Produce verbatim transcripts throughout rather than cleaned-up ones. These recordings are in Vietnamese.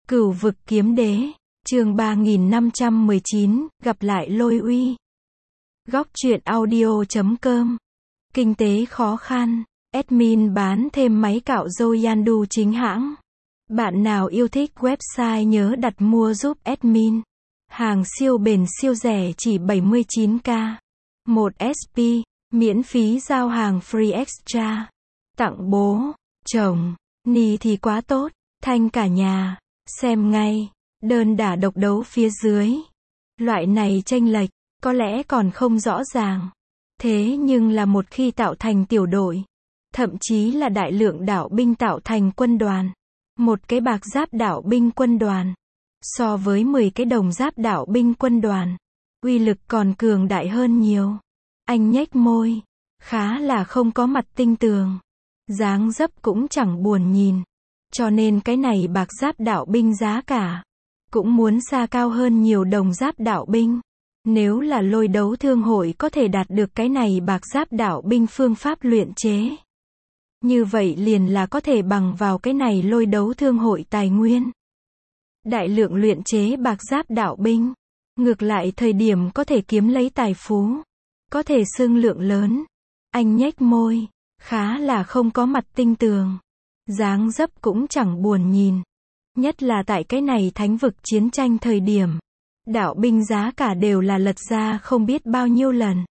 Cửu vực kiếm đế, chương ba nghìn năm trăm mười chín, gặp lại Lôi Uy. Góc truyện audio chấm com. Kinh tế khó khăn, admin bán thêm máy cạo râu Yandu chính hãng. Bạn nào yêu thích website nhớ đặt mua giúp admin. Hàng siêu bền siêu rẻ chỉ bảy mươi chín k. một ét pê, miễn phí giao hàng free extra. Tặng bố, chồng, ni thì quá tốt, thanh cả nhà. Xem ngay, đơn đả độc đấu phía dưới. Loại này chênh lệch, có lẽ còn không rõ ràng. Thế nhưng là một khi tạo thành tiểu đội, thậm chí là đại lượng đạo binh tạo thành quân đoàn. Một cái bạc giáp đạo binh quân đoàn, so với mười cái đồng giáp đạo binh quân đoàn, uy lực còn cường đại hơn nhiều. Anh nhếch môi, khá là không có mặt tinh tường. Dáng dấp cũng chẳng buồn nhìn. Cho nên cái này bạc giáp đạo binh giá cả cũng muốn xa cao hơn nhiều đồng giáp đạo binh. Nếu là Lôi Đấu Thương hội có thể đạt được cái này bạc giáp đạo binh phương pháp luyện chế, như vậy liền là có thể bằng vào cái này Lôi Đấu Thương hội tài nguyên, đại lượng luyện chế bạc giáp đạo binh. Ngược lại thời điểm có thể kiếm lấy tài phú, có thể xưng lượng lớn. Anh nhếch môi, khá là không có mặt tinh tường. Dáng dấp cũng chẳng buồn nhìn. Nhất là tại cái này thánh vực chiến tranh thời điểm, đạo binh giá cả đều là lật ra không biết bao nhiêu lần.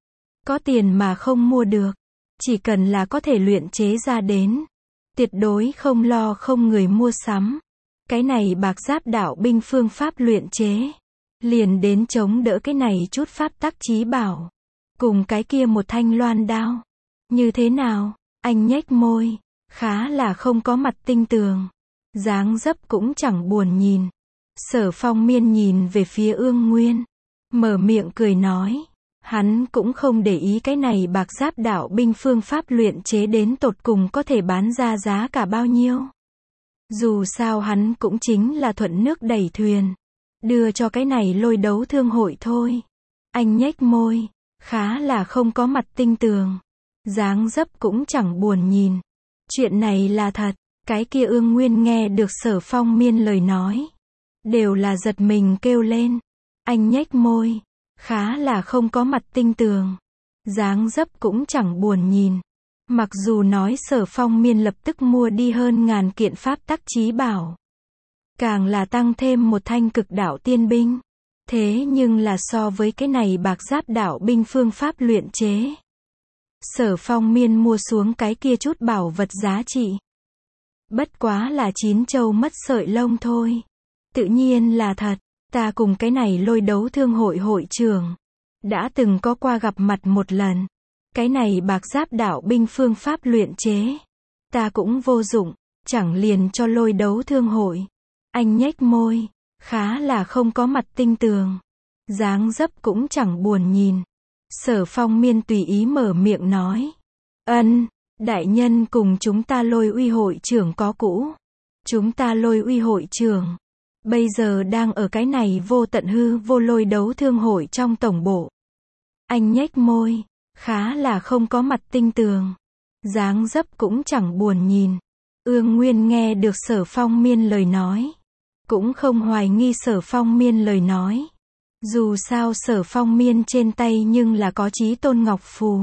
Có tiền mà không mua được, chỉ cần là có thể luyện chế ra đến, tuyệt đối không lo không người mua sắm. Cái này bạc giáp đạo binh phương pháp luyện chế, liền đến chống đỡ cái này chút pháp tắc chí bảo, cùng cái kia một thanh loan đao. Như thế nào? Anh nhếch môi, khá là không có mặt tinh tường. Dáng dấp cũng chẳng buồn nhìn. Sở Phong Miên nhìn về phía Ương Nguyên, mở miệng cười nói, hắn cũng không để ý cái này bạc giáp đạo binh phương pháp luyện chế đến tột cùng có thể bán ra giá cả bao nhiêu. Dù sao hắn cũng chính là thuận nước đẩy thuyền, đưa cho cái này Lôi Đấu Thương hội thôi. Anh nhếch môi, khá là không có mặt tinh tường. Dáng dấp cũng chẳng buồn nhìn. Chuyện này là thật. Cái kia Ương Nguyên nghe được Sở Phong Miên lời nói, đều là giật mình kêu lên. Anh nhếch môi, khá là không có mặt tinh tường. Dáng dấp cũng chẳng buồn nhìn. Mặc dù nói Sở Phong Miên lập tức mua đi hơn ngàn kiện pháp tắc chí bảo, càng là tăng thêm một thanh cực đạo tiên binh. Thế nhưng là so với cái này bạc giáp đạo binh phương pháp luyện chế, Sở Phong Miên mua xuống cái kia chút bảo vật giá trị, bất quá là chín châu mất sợi lông thôi. Tự nhiên là thật, ta cùng cái này Lôi Đấu Thương hội hội trưởng đã từng có qua gặp mặt một lần. Cái này bạc giáp đạo binh phương pháp luyện chế, ta cũng vô dụng, chẳng liền cho Lôi Đấu Thương hội. Anh nhếch môi, khá là không có mặt tinh tường. Dáng dấp cũng chẳng buồn nhìn. Sở Phong Miên tùy ý mở miệng nói, ân, đại nhân cùng chúng ta Lôi Uy hội trưởng có cũ. Chúng ta Lôi Uy hội trưởng bây giờ đang ở cái này vô tận hư vô Lôi Đấu Thương hội trong tổng bộ. Anh nhếch môi, khá là không có mặt tinh tường. Dáng dấp cũng chẳng buồn nhìn. Ương Nguyên nghe được Sở Phong Miên lời nói, cũng không hoài nghi Sở Phong Miên lời nói. Dù sao Sở Phong Miên trên tay nhưng là có Chí Tôn Ngọc Phù.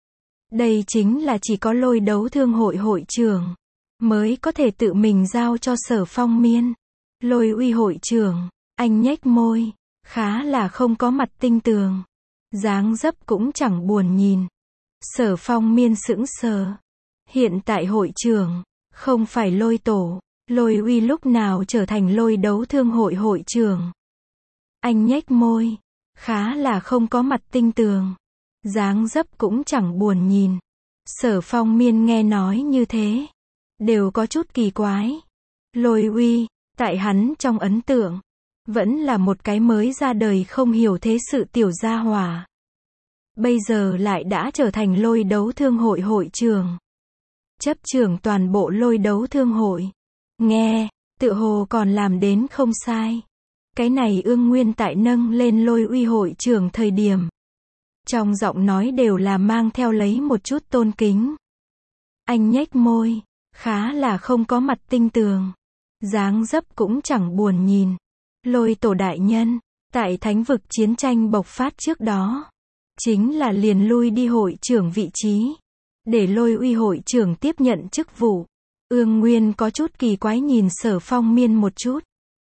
Đây chính là chỉ có Lôi Đấu Thương hội hội trưởng mới có thể tự mình giao cho Sở Phong Miên. Lôi Uy hội trưởng, anh nhếch môi, khá là không có mặt tinh tường. Dáng dấp cũng chẳng buồn nhìn. Sở Phong Miên sững sờ. Hiện tại hội trưởng không phải Lôi Tổ, Lôi Uy lúc nào trở thành Lôi Đấu Thương hội hội trưởng? Anh nhếch môi, khá là không có mặt tinh tường. Dáng dấp cũng chẳng buồn nhìn. Sở Phong Miên nghe nói như thế, đều có chút kỳ quái. Lôi Uy, tại hắn trong ấn tượng, vẫn là một cái mới ra đời không hiểu thế sự tiểu gia hỏa. Bây giờ lại đã trở thành Lôi Đấu Thương hội hội trưởng, chấp trưởng toàn bộ Lôi Đấu Thương hội. Nghe, tự hồ còn làm đến không sai. Cái này Ương Nguyên tại nâng lên Lôi Uy hội trưởng thời điểm, trong giọng nói đều là mang theo lấy một chút tôn kính. Anh nhếch môi, khá là không có mặt tinh tường. dáng dấp cũng chẳng buồn nhìn. Lôi tổ đại nhân, tại thánh vực chiến tranh bộc phát trước đó, chính là liền lui đi hội trưởng vị trí, để Lôi Uy hội trưởng tiếp nhận chức vụ. Ương Nguyên có chút kỳ quái nhìn Sở Phong Miên một chút.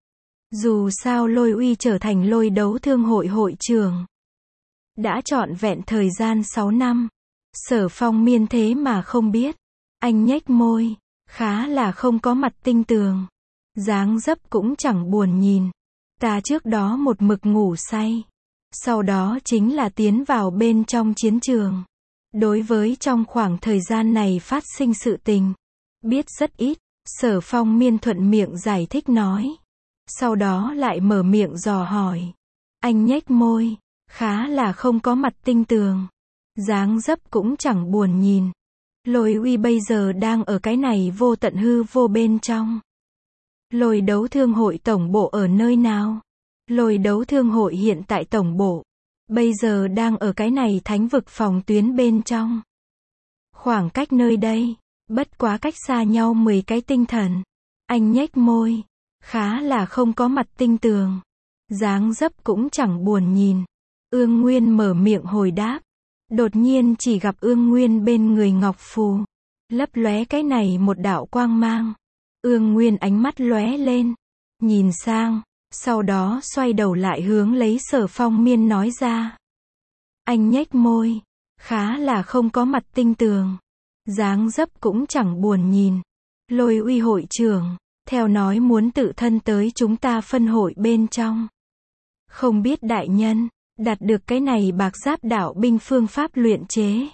Dù sao Lôi Uy trở thành Lôi đấu thương hội hội trưởng, đã trọn vẹn thời gian sáu năm. Sở Phong Miên thế mà không biết. Anh nhếch môi, khá là không có mặt tinh tường. Dáng dấp cũng chẳng buồn nhìn. Ta trước đó một mực ngủ say. Sau đó chính là tiến vào bên trong chiến trường. Đối với trong khoảng thời gian này phát sinh sự tình, biết rất ít. Sở Phong Miên thuận miệng giải thích nói. Sau đó lại mở miệng dò hỏi. Anh nhếch môi, khá là không có mặt tinh tường. Dáng dấp cũng chẳng buồn nhìn. Lôi Uy bây giờ đang ở cái này vô tận hư vô bên trong. Lôi đấu thương hội tổng bộ ở nơi nào? Lôi đấu thương hội hiện tại tổng bộ, bây giờ đang ở cái này thánh vực phòng tuyến bên trong. Khoảng cách nơi đây, bất quá cách xa nhau mười cái tinh thần. Anh nhếch môi, khá là không có mặt tinh tường. Dáng dấp cũng chẳng buồn nhìn. Ương Nguyên mở miệng hồi đáp. Đột nhiên chỉ gặp Ương Nguyên bên người ngọc phù, lấp lóe cái này một đạo quang mang. Ương Nguyên ánh mắt lóe lên, nhìn sang, sau đó xoay đầu lại hướng lấy Sở Phong Miên nói ra. Anh nhếch môi, khá là không có mặt tinh tường. Dáng dấp cũng chẳng buồn nhìn. Lôi Uy hội trưởng, theo nói muốn tự thân tới chúng ta phân hội bên trong. Không biết đại nhân, đạt được cái này bạc giáp đạo binh phương pháp luyện chế.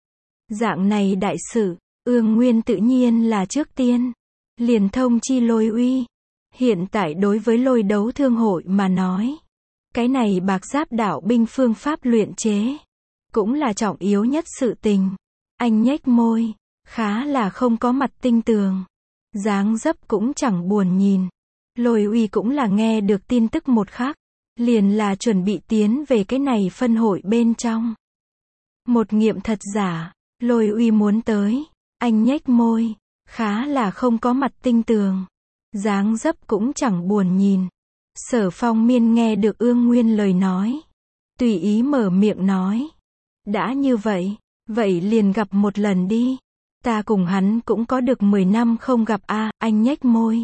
Dạng này đại sự, Ương Nguyên tự nhiên là trước tiên. Liền thông chi Lôi Uy. Hiện tại đối với Lôi đấu thương hội mà nói, cái này bạc giáp đạo binh phương pháp luyện chế, cũng là trọng yếu nhất sự tình. Anh nhếch môi, khá là không có mặt tinh tường. Dáng dấp cũng chẳng buồn nhìn. Lôi Uy cũng là nghe được tin tức một khắc, liền là chuẩn bị tiến về cái này phân hội bên trong. Một nghiệm thật giả, Lôi Uy muốn tới. Anh nhếch môi, khá là không có mặt tinh tường. Dáng dấp cũng chẳng buồn nhìn. Sở Phong Miên nghe được Ương Nguyên lời nói, tùy ý mở miệng nói. Đã như vậy, vậy liền gặp một lần đi. Ta cùng hắn cũng có được mười năm không gặp a. À, anh nhếch môi,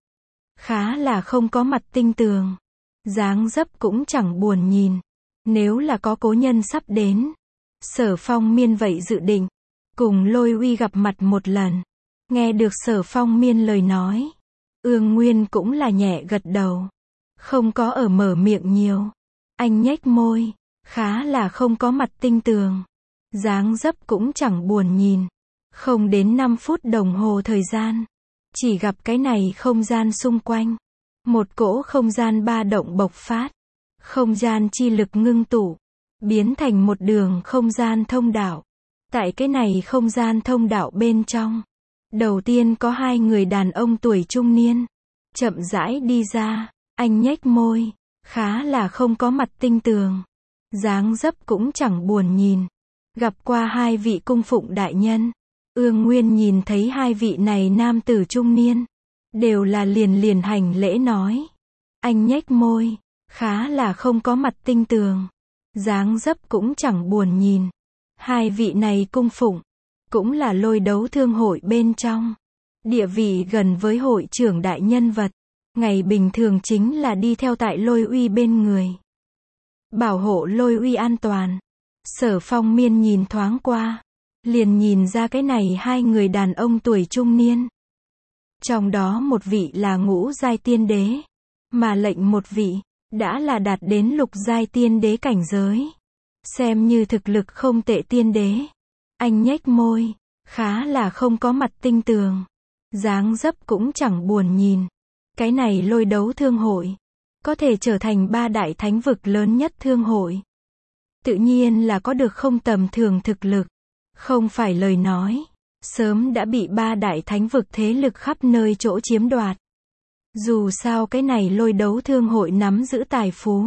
khá là không có mặt tinh tường. Dáng dấp cũng chẳng buồn nhìn. Nếu là có cố nhân sắp đến, Sở Phong Miên vậy dự định cùng Lôi Uy gặp mặt một lần. Nghe được Sở Phong Miên lời nói, Ương Nguyên cũng là nhẹ gật đầu, không có ở mở miệng nhiều. Anh nhếch môi, khá là không có mặt tinh tường. Dáng dấp cũng chẳng buồn nhìn. Không đến năm phút đồng hồ thời gian, chỉ gặp cái này không gian xung quanh, một cỗ không gian ba động bộc phát. Không gian chi lực ngưng tụ, biến thành một đường không gian thông đạo. Tại cái này không gian thông đạo bên trong, đầu tiên có hai người đàn ông tuổi trung niên, chậm rãi đi ra. Anh nhếch môi, khá là không có mặt tinh tường. Dáng dấp cũng chẳng buồn nhìn. Gặp qua hai vị cung phụng đại nhân. Ương Nguyên nhìn thấy hai vị này nam tử trung niên, đều là liền liền hành lễ nói. Anh nhếch môi, khá là không có mặt tinh tường. Dáng dấp cũng chẳng buồn nhìn. Hai vị này cung phụng, cũng là Lôi đấu thương hội bên trong. Địa vị gần với hội trưởng đại nhân vật. Ngày bình thường chính là đi theo tại Lôi Uy bên người, bảo hộ Lôi Uy an toàn. Sở Phong Miên nhìn thoáng qua, liền nhìn ra cái này hai người đàn ông tuổi trung niên. Trong đó một vị là ngũ giai tiên đế, mà lệnh một vị, đã là đạt đến lục giai tiên đế cảnh giới. Xem như thực lực không tệ tiên đế. Anh nhếch môi, khá là không có mặt tinh tường. Dáng dấp cũng chẳng buồn nhìn. Cái này Lôi đấu thương hội, có thể trở thành ba đại thánh vực lớn nhất thương hội. Tự nhiên là có được không tầm thường thực lực. Không phải lời nói, sớm đã bị ba đại thánh vực thế lực khắp nơi chỗ chiếm đoạt. Dù sao cái này Lôi đấu thương hội nắm giữ tài phú,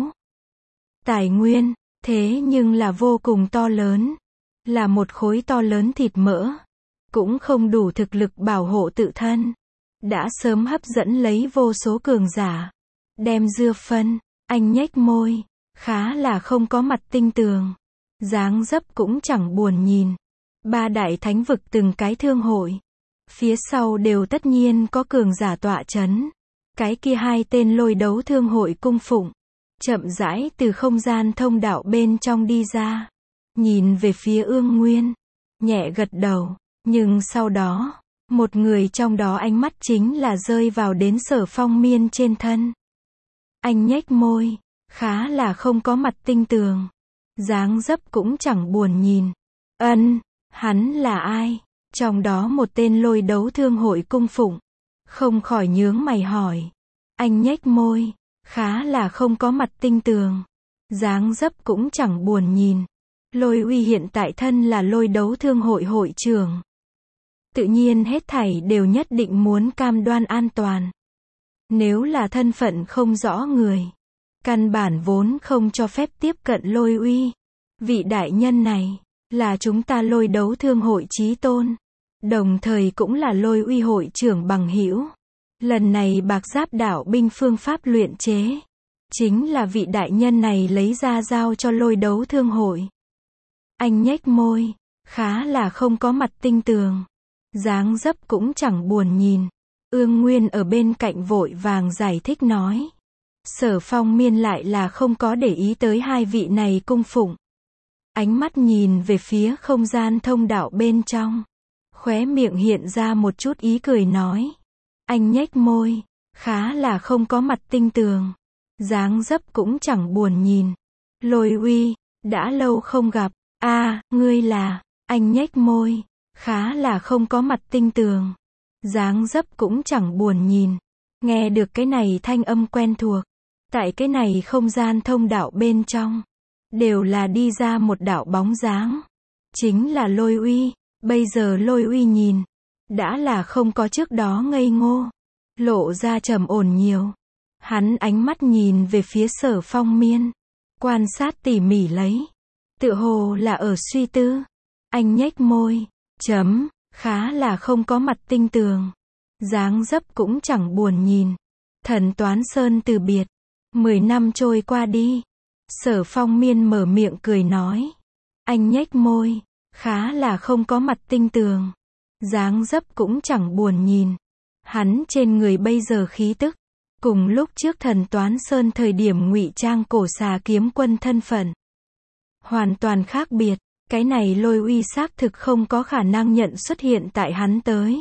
tài nguyên, thế nhưng là vô cùng to lớn. Là một khối to lớn thịt mỡ, cũng không đủ thực lực bảo hộ tự thân. đã sớm hấp dẫn lấy vô số cường giả. Đem dưa phân, anh nhếch môi, khá là không có mặt tinh tường. Dáng dấp cũng chẳng buồn nhìn. Ba đại thánh vực từng cái thương hội. Phía sau đều tất nhiên có cường giả tọa chấn. Cái kia hai tên lôi đấu thương hội cung phụng. Chậm rãi từ không gian thông đạo bên trong đi ra. Nhìn về phía Ương Nguyên. Nhẹ gật đầu. Nhưng sau đó, một người trong đó ánh mắt chính là rơi vào đến Sở Phong Miên trên thân. Anh nhếch môi, khá là không có mặt tinh tường. Dáng dấp cũng chẳng buồn nhìn. Ân, hắn là ai? Trong đó một tên lôi đấu thương hội cung phụng. Không khỏi nhướng mày hỏi. Anh nhếch môi, khá là không có mặt tinh tường. Dáng dấp cũng chẳng buồn nhìn. Lôi uy hiện tại thân là lôi đấu thương hội hội trưởng. Tự nhiên hết thảy đều nhất định muốn cam đoan an toàn. Nếu là thân phận không rõ người, căn bản vốn không cho phép tiếp cận lôi uy. Vị đại nhân này, là chúng ta lôi đấu thương hội chí tôn. Đồng thời cũng là lôi uy hội trưởng bằng hữu. Lần này bạc giáp đảo binh phương pháp luyện chế. Chính là vị đại nhân này lấy ra giao cho lôi đấu thương hội. Anh nhếch môi, khá là không có mặt tinh tường. Dáng dấp cũng chẳng buồn nhìn. Ương Nguyên ở bên cạnh vội vàng giải thích nói. Sở Phong Miên lại là không có để ý tới hai vị này cung phụng. Ánh mắt nhìn về phía không gian thông đạo bên trong. Khóe miệng hiện ra một chút ý cười nói. Anh nhếch môi, khá là không có mặt tinh tường. Dáng dấp cũng chẳng buồn nhìn. Lôi uy, đã lâu không gặp. A, à, ngươi là, anh nhếch môi, khá là không có mặt tinh tường. Dáng dấp cũng chẳng buồn nhìn. Nghe được cái này thanh âm quen thuộc. Tại cái này không gian thông đạo bên trong. Đều là đi ra một đạo bóng dáng. Chính là lôi uy. Bây giờ lôi uy nhìn. Đã là không có trước đó ngây ngô. Lộ ra trầm ổn nhiều. Hắn ánh mắt nhìn về phía Sở Phong Miên. Quan sát tỉ mỉ lấy. Tựa hồ là ở suy tư. Anh nhếch môi. Chấm. Khá là không có mặt tinh tường. Dáng dấp cũng chẳng buồn nhìn. Thần Toán Sơn từ biệt. Mười năm trôi qua đi. Sở Phong Miên mở miệng cười nói. Anh nhếch môi. Khá là không có mặt tinh tường. Dáng dấp cũng chẳng buồn nhìn. Hắn trên người bây giờ khí tức. Cùng lúc trước Thần Toán Sơn thời điểm ngụy trang cổ xà kiếm quân thân phận. Hoàn toàn khác biệt. Cái này lôi uy xác thực không có khả năng nhận xuất hiện tại hắn tới.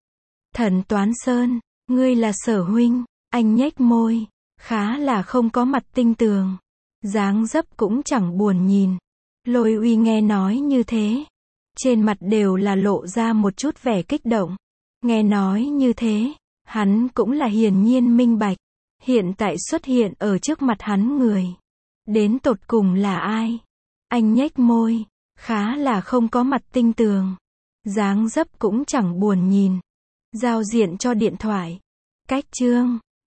Thần Toán Sơn, ngươi là Sở huynh. Anh nhếch môi. Khá là không có mặt tinh tường. Dáng dấp cũng chẳng buồn nhìn. Lôi uy nghe nói như thế. Trên mặt đều là lộ ra một chút vẻ kích động. Nghe nói như thế. Hắn cũng là hiển nhiên minh bạch. Hiện tại xuất hiện ở trước mặt hắn người. Đến tột cùng là ai? Anh nhếch môi. Khá là không có mặt tinh tường. Dáng dấp cũng chẳng buồn nhìn. Giao diện cho điện thoại. Cách chương.